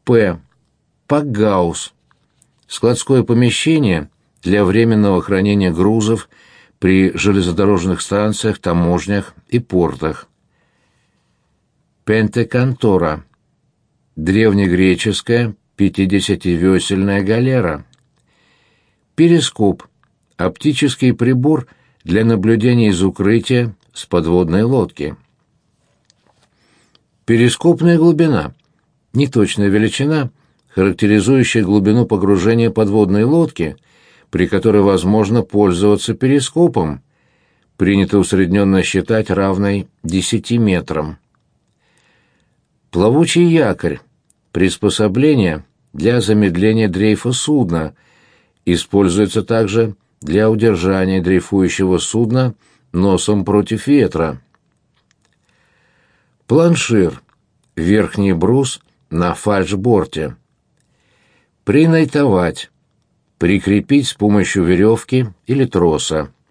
П. Пакгаус. Складское помещение для временного хранения грузов при железнодорожных станциях, таможнях и портах. Пентеконтора. Древнегреческая 50-весельная галера. Перископ. Оптический прибор для наблюдения из укрытия с подводной лодки. Перископная глубина. Неточная величина, характеризующая глубину погружения подводной лодки, при которой возможно пользоваться перископом. Принято усредненно считать равной 10 метрам. Плавучий якорь. Приспособление для замедления дрейфа судна. Используется также для удержания дрейфующего судна носом против ветра. Планшир. Верхний брус на фальшборте. Принайтовать. Прикрепить с помощью веревки или троса.